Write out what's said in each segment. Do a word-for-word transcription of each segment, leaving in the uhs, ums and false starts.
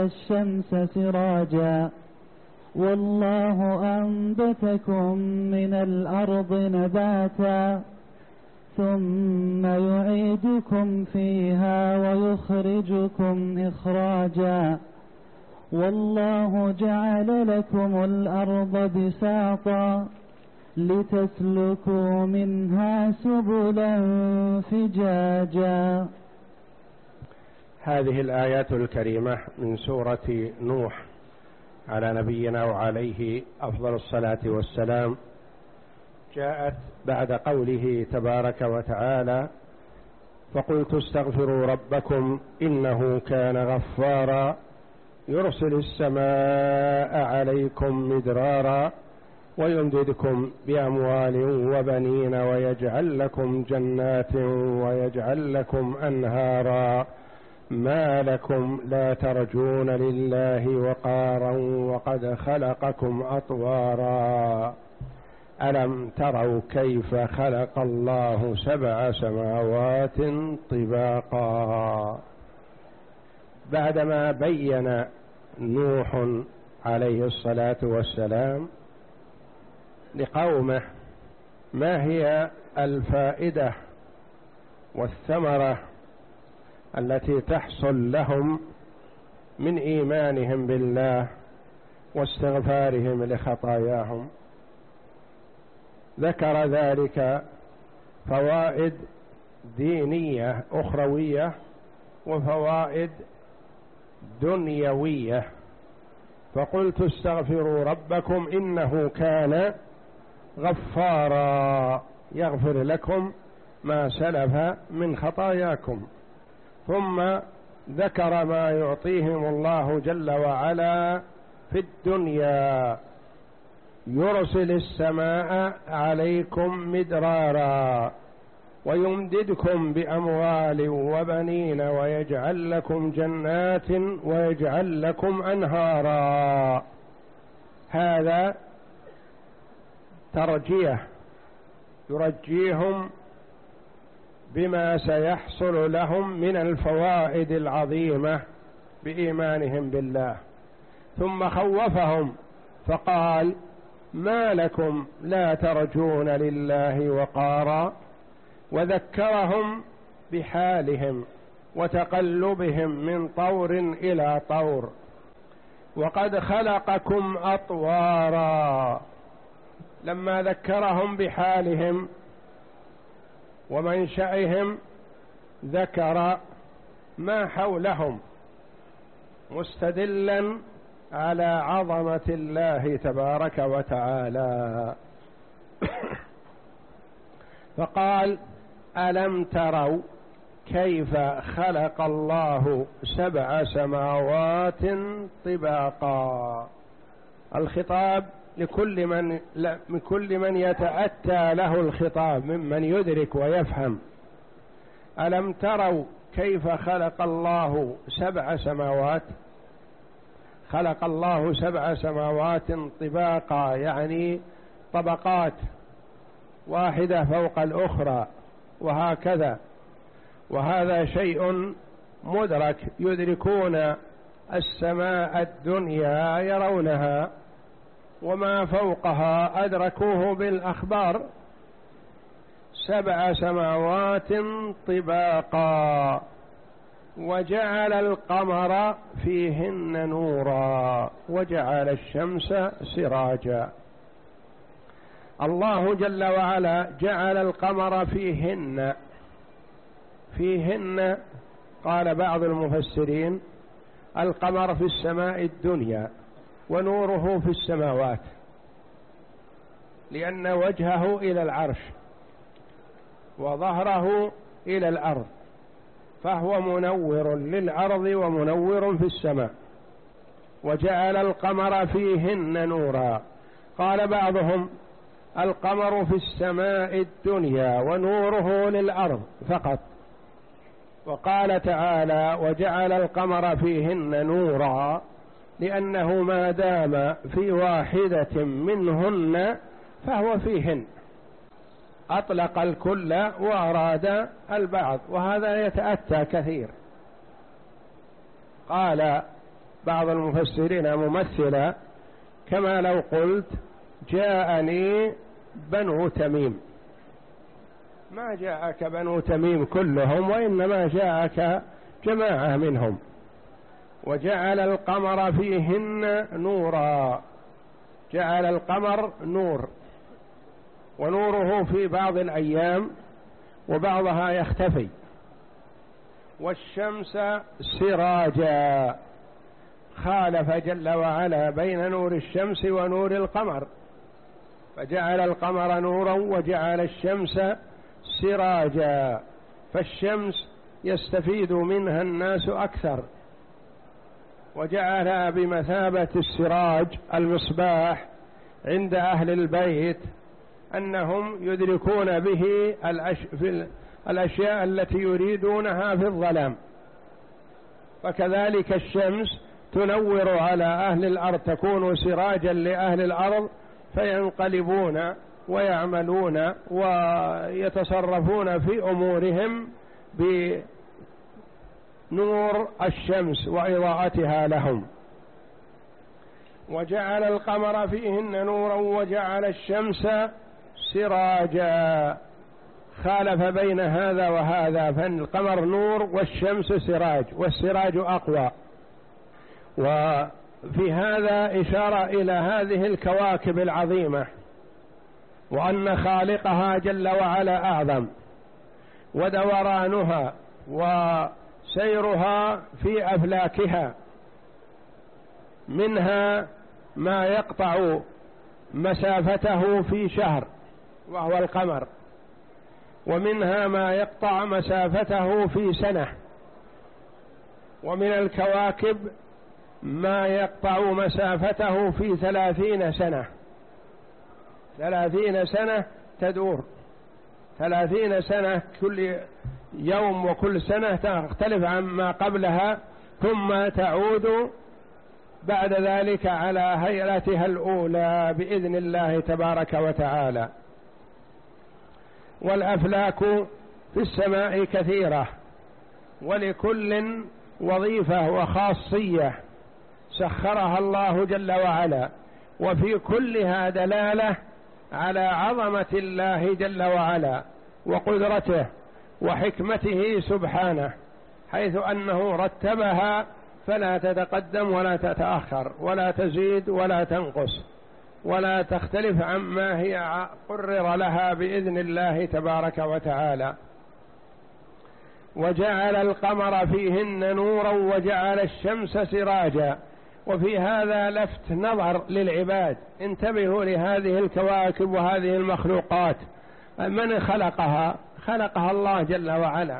الشمس سراجا والله أنبتكم من الأرض نباتا ثم يعيدكم فيها ويخرجكم إخراجا والله جعل لكم الأرض بساطا لتسلكوا منها سبلا فجاجا. هذه الآيات الكريمة من سورة نوح على نبينا وعليه أفضل الصلاة والسلام جاءت بعد قوله تبارك وتعالى: فقلت استغفروا ربكم إنه كان غفارا يرسل السماء عليكم مدرارا ويمددكم بأموال وبنين ويجعل لكم جنات ويجعل لكم أنهارا ما لكم لا ترجون لله وقارا وقد خلقكم أطوارا ألم تروا كيف خلق الله سبع سماوات طباقا. بعدما بين نوح عليه الصلاة والسلام لقومه ما هي الفائدة والثمرة التي تحصل لهم من إيمانهم بالله واستغفارهم لخطاياهم، ذكر ذلك فوائد دينية أخروية وفوائد دنيوية. فقلت استغفروا ربكم إنه كان غفارا يغفر لكم ما سلف من خطاياكم، ثم ذكر ما يعطيهم الله جل وعلا في الدنيا: يرسل السماء عليكم مدرارا ويمددكم بأموال وبنين ويجعل لكم جنات ويجعل لكم أنهارا. هذا ترجية يرجيهم بما سيحصل لهم من الفوائد العظيمة بإيمانهم بالله، ثم خوفهم فقال: ما لكم لا ترجون لله وقارا، وذكرهم بحالهم وتقلبهم من طور إلى طور، وقد خلقكم أطوارا. لما ذكرهم بحالهم ومنشأهم ذكر ما حولهم مستدلا على عظمة الله تبارك وتعالى. فقال: ألم تروا كيف خلق الله سبع سماوات طباقا. الخطاب لكل من من كل من يتأتى له الخطاب ممن يدرك ويفهم. ألم تروا كيف خلق الله سبع سماوات. خلق الله سبع سماوات طباقا يعني طبقات واحدة فوق الأخرى وهكذا، وهذا شيء مدرك، يدركون السماء الدنيا يرونها وما فوقها أدركوه بالأخبار. سبع سماوات طباقا وجعل القمر فيهن نورا وجعل الشمس سراجا. الله جل وعلا جعل القمر فيهن. فيهن قال بعض المفسرين: القمر في السماء الدنيا ونوره في السماوات، لأن وجهه إلى العرش وظهره إلى الأرض، فهو منور للأرض ومنور في السماء. وجعل القمر فيهن نورا. قال بعضهم: القمر في السماء الدنيا ونوره للأرض فقط. وقال تعالى: وجعل القمر فيهن نورا، لأنه ما دام في واحدة منهن فهو فيهن، أطلق الكل وأراد البعض، وهذا يتأتى كثير. قال بعض المفسرين ممثلا، كما لو قلت جاءني بنو تميم، ما جاءك بنو تميم كلهم، وإنما جاءك جماعة منهم. وجعل القمر فيهن نورا، جعل القمر نور، ونوره في بعض الأيام وبعضها يختفي. والشمس سراجا، خالف جل وعلا بين نور الشمس ونور القمر، فجعل القمر نورا وجعل الشمس سراجا، فالشمس يستفيد منها الناس أكثر، وجعلها بمثابة السراج المصباح عند أهل البيت، أنهم يدركون به الأشياء التي يريدونها في الظلام. فكذلك الشمس تنور على أهل الأرض، تكون سراجا لأهل الأرض، فينقلبون ويعملون ويتصرفون في أمورهم بنور الشمس وإضاءتها لهم. وجعل القمر فيهن نورا وجعل الشمس سراجا، خالف بين هذا وهذا، فالقمر نور والشمس سراج، والسراج أقوى. وفي هذا إشارة إلى هذه الكواكب العظيمة، وأن خالقها جل وعلا أعظم، ودورانها وسيرها في أفلاكها، منها ما يقطع مسافته في شهر وهو القمر، ومنها ما يقطع مسافته في سنة، ومن الكواكب ما يقطع مسافته في ثلاثين سنة، ثلاثين سنة تدور، ثلاثين سنة كل يوم وكل سنة تختلف عما قبلها، ثم تعود بعد ذلك على هيئتها الأولى بإذن الله تبارك وتعالى. والأفلاك في السماء كثيرة، ولكل وظيفة وخاصية سخرها الله جل وعلا، وفي كلها دلالة على عظمة الله جل وعلا وقدرته وحكمته سبحانه، حيث أنه رتبها فلا تتقدم ولا تتأخر ولا تزيد ولا تنقص ولا تختلف عما هي قرر لها بإذن الله تبارك وتعالى. وجعل القمر فيهن نورا وجعل الشمس سراجا. وفي هذا لفت نظر للعباد، انتبهوا لهذه الكواكب وهذه المخلوقات، من خلقها؟ خلقها الله جل وعلا،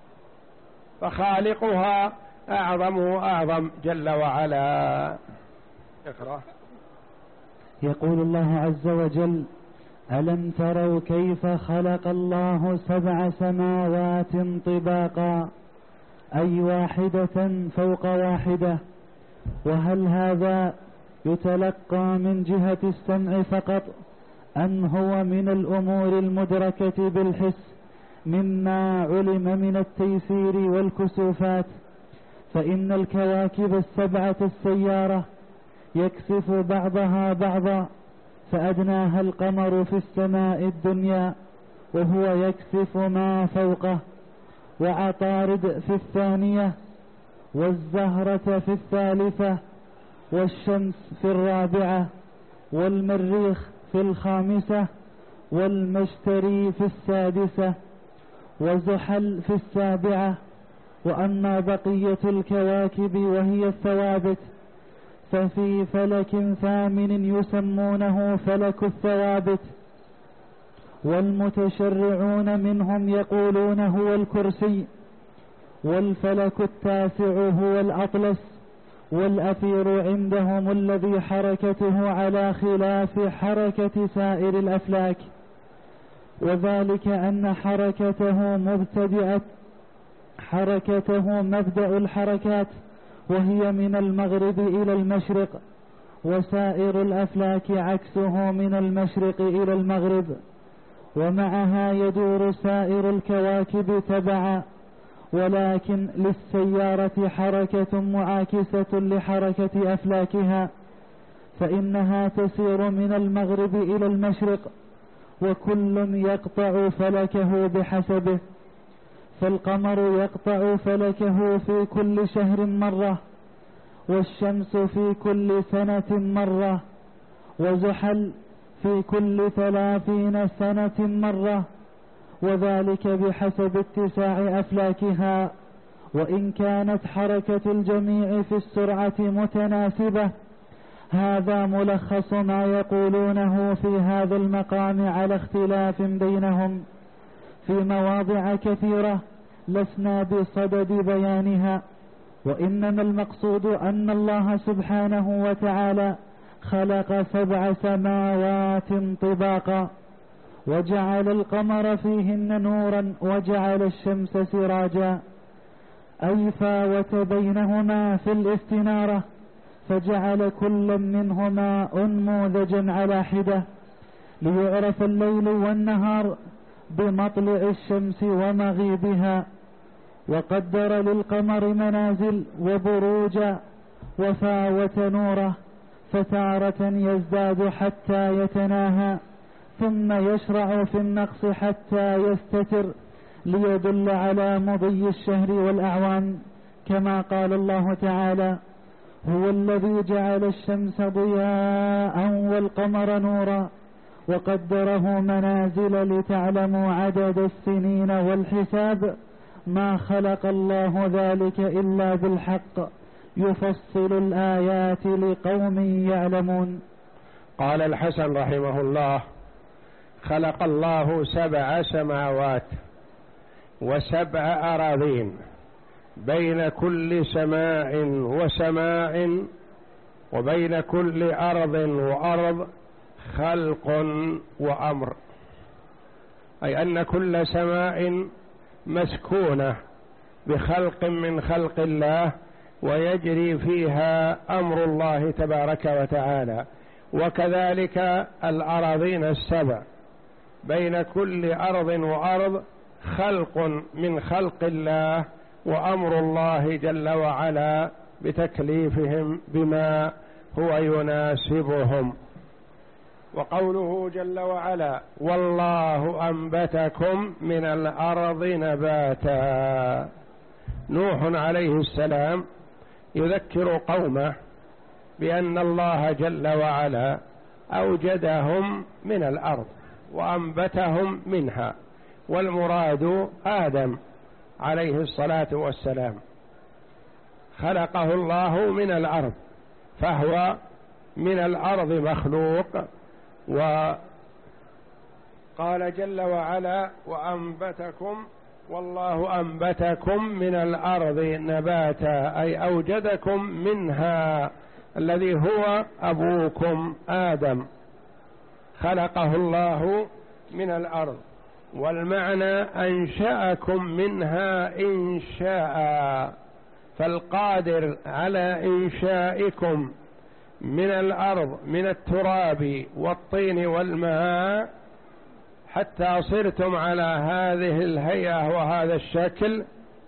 فخالقها أعظم وأعظم جل وعلا. اقرأ. يقول الله عز وجل: ألم تروا كيف خلق الله سبع سماوات طباقا، أي واحدة فوق واحدة، وهل هذا يتلقى من جهة السمع فقط أم هو من الأمور المدركة بالحس مما علم من التيسير والكسوفات؟ فإن الكواكب السبعة السيارة يكسف بعضها بعضا، فأدناها القمر في السماء الدنيا وهو يكسف ما فوقه، وعطارد في الثانية، والزهرة في الثالثة، والشمس في الرابعة، والمريخ في الخامسة، والمشتري في السادسة، وزحل في السابعة. وأما بقية الكواكب وهي الثوابت ففي فلك ثامن يسمونه فلك الثوابت، والمتشرعون منهم يقولون هو الكرسي، والفلك التاسع هو الأطلس، والأثير عندهم الذي حركته على خلاف حركة سائر الأفلاك، وذلك أن حركته مبتدئة حركته مبدأ الحركات، وهي من المغرب إلى المشرق، وسائر الأفلاك عكسه من المشرق إلى المغرب، ومعها يدور سائر الكواكب تبعا، ولكن للسيارة حركة معاكسة لحركة أفلاكها، فإنها تسير من المغرب إلى المشرق، وكل يقطع فلكه بحسبه، فالقمر يقطع فلكه في كل شهر مرة، والشمس في كل سنة مرة، وزحل في كل ثلاثين سنة مرة، وذلك بحسب اتساع أفلاكها، وإن كانت حركة الجميع في السرعة متناسبة. هذا ملخص ما يقولونه في هذا المقام على اختلاف بينهم في مواضع كثيرة لسنا بصدد بيانها، وإنما المقصود أن الله سبحانه وتعالى خلق سبع سماوات طباقا، وجعل القمر فيهن نورا، وجعل الشمس سراجا، أي فاوت بينهما في الاستنارة، فجعل كل منهما أنموذجا على حدة، ليعرف الليل والنهار بمطلع الشمس ومغيبها. وقدر للقمر منازل وبروجا، وفاوت نوره، فتارة يزداد حتى يتناهى، ثم يشرع في النقص حتى يستتر، ليدل على مضي الشهر والأعوام، كما قال الله تعالى: هو الذي جعل الشمس ضياء والقمر نورا وقدره منازل لتعلموا عدد السنين والحساب، ما خلق الله ذلك إلا بالحق، يفصل الآيات لقوم يعلمون. قال الحسن رحمه الله: خلق الله سبع سماوات وسبع أراضين، بين كل سماء وسماء وبين كل أرض وأرض خلق وأمر، أي أن كل سماء مسكونة بخلق من خلق الله، ويجري فيها أمر الله تبارك وتعالى. وكذلك الأراضين السبع، بين كل أرض وأرض خلق من خلق الله، وأمر الله جل وعلا بتكليفهم بما هو يناسبهم. وقوله جل وعلا: والله أنبتكم من الأرض نباتا. نوح عليه السلام يذكر قومه بأن الله جل وعلا أوجدهم من الأرض وأنبتهم منها، والمراد آدم عليه الصلاة والسلام، خلقه الله من الأرض، فهو من الأرض مخلوق. وقال جل وعلا: وأنبتكم، والله أنبتكم من الأرض نباتا، أي أوجدكم منها، الذي هو أبوكم آدم، خلقه الله من الأرض. والمعنى أنشأكم منها إنشاء، فالقادر على إنشائكم من الأرض من التراب والطين والماء حتى صرتم على هذه الهيئة وهذا الشكل،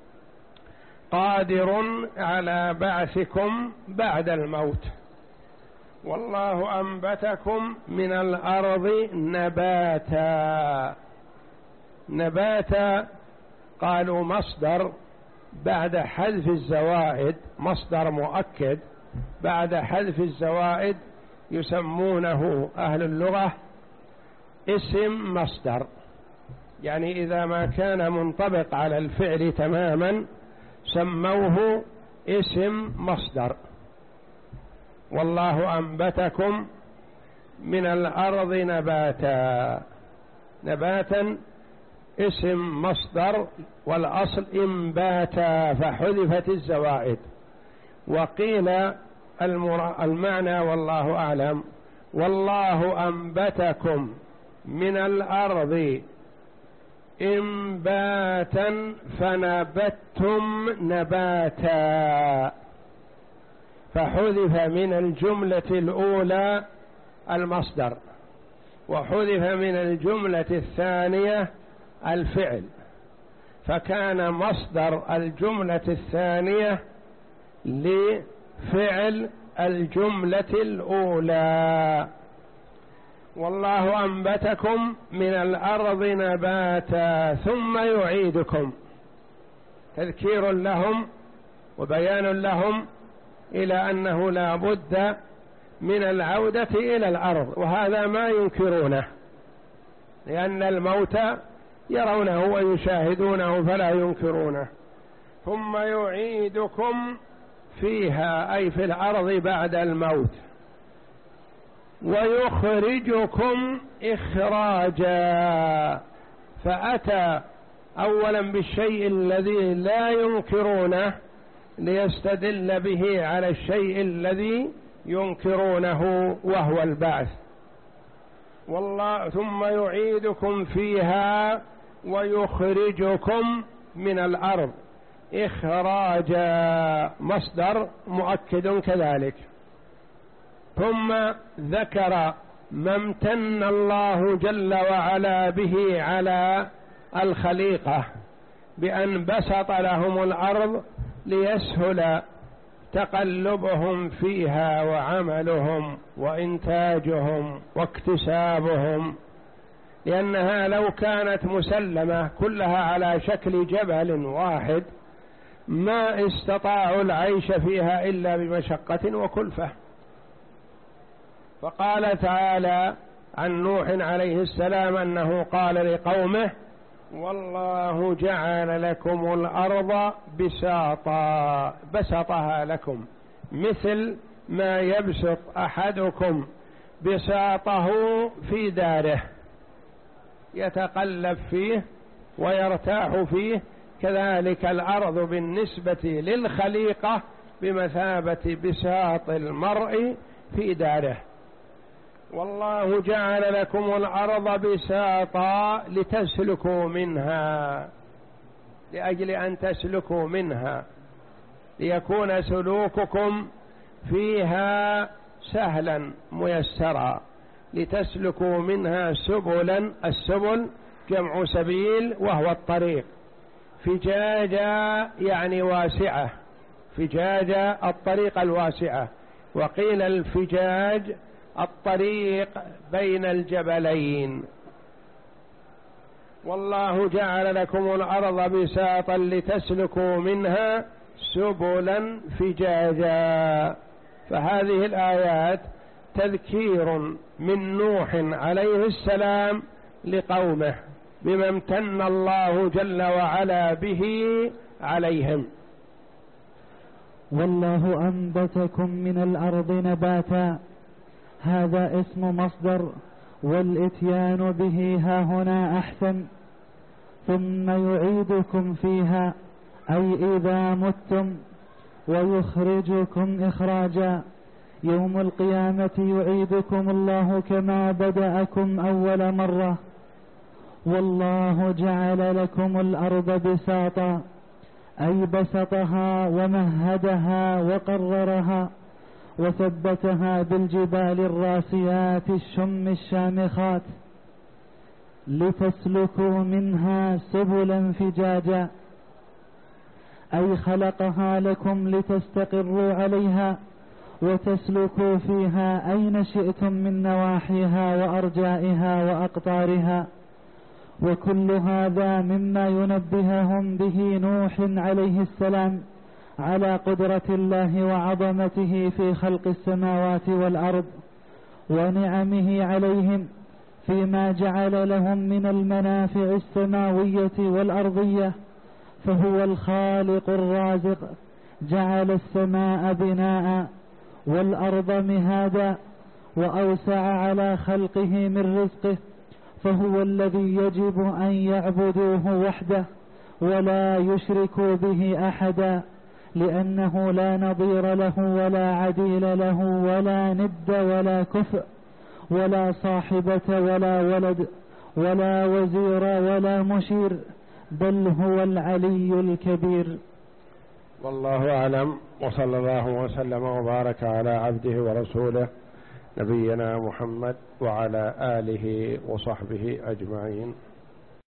قادر على بعثكم بعد الموت. والله أنبتكم من الأرض نباتا. نباتا قالوا مصدر بعد حذف الزوائد، مصدر مؤكد بعد حذف الزوائد يسمونه أهل اللغة اسم مصدر، يعني إذا ما كان منطبق على الفعل تماما سموه اسم مصدر. والله أنبتكم من الأرض نباتا، نباتا اسم مصدر، والأصل إنباتا فحذفت الزوائد. وقيل المعنى والله أعلم: والله أنبتكم من الأرض إنباتا فنبتتم نباتا، فحذف من الجملة الأولى المصدر، وحذف من الجملة الثانية الفعل، فكان مصدر الجملة الثانية لفعل الجملة الأولى. والله أنبتكم من الأرض نباتا ثم يعيدكم، تذكير لهم وبيان لهم إلى أنه لا بد من العودة إلى الأرض، وهذا ما ينكرونه لأن الموت يرونه ويشاهدونه فلا ينكرونه. ثم يعيدكم فيها أي في الأرض بعد الموت، ويخرجكم إخراجا، فأتى أولا بالشيء الذي لا ينكرونه ليستدل به على الشيء الذي ينكرونه وهو البعث. والله ثم يعيدكم فيها ويخرجكم من الأرض، إخراجا مصدر مؤكد كذلك. ثم ذكر ما امتن الله جل وعلا به على الخليقة بأن بسط لهم الأرض ليسهل تقلبهم فيها وعملهم وإنتاجهم واكتسابهم، لأنها لو كانت مسلمة كلها على شكل جبل واحد ما استطاعوا العيش فيها إلا بمشقة وكلفة. فقال تعالى عن نوح عليه السلام أنه قال لقومه: والله جعل لكم الأرض بساطا، بسطها لكم مثل ما يبسط أحدكم بساطه في داره يتقلب فيه ويرتاح فيه، كذلك الأرض بالنسبة للخليقة بمثابة بساط المرء في داره. والله جعل لكم الأرض بساطا لتسلكوا منها، لأجل أن تسلكوا منها، ليكون سلوككم فيها سهلا ميسرا، لتسلكوا منها سبلا، السبل جمع سبيل وهو الطريق، فجاجا يعني واسعة، فجاجا الطريق الواسعة، وقيل الفجاج الطريق بين الجبلين. والله جعل لكم الأرض بساطا لتسلكوا منها سبلا فجاجا. فهذه الآيات تذكير من نوح عليه السلام لقومه بما امتن الله جل وعلا به عليهم. والله أنبتكم من الأرض نباتا، هذا اسم مصدر، والإتيان به ها هنا أحسن. ثم يعيدكم فيها أي إذا متم، ويخرجكم إخراجا، يوم القيامة يعيدكم الله كما بدأكم أول مرة. والله جعل لكم الأرض بساطا أي بسطها ومهدها وقررها وثبتها بالجبال الراسيات الشم الشامخات، لتسلكوا منها سبلا فجاجا، أي خلقها لكم لتستقروا عليها وتسلكوا فيها أين شئتم من نواحيها وأرجائها وأقطارها. وكل هذا مما ينبههم به نوح عليه السلام على قدرة الله وعظمته في خلق السماوات والأرض، ونعمه عليهم فيما جعل لهم من المنافع السماوية والأرضية. فهو الخالق الرازق، جعل السماء بناء والأرض مهادا، وأوسع على خلقه من رزقه، فهو الذي يجب أن يعبدوه وحده ولا يشركوا به أحدا، لأنه لا نظير له ولا عديل له ولا ند ولا كفء ولا صاحبة ولا ولد ولا وزير ولا مشير، بل هو العلي الكبير. والله أعلم، وصلى الله وسلم وبارك على عبده ورسوله نبينا محمد وعلى آله وصحبه أجمعين.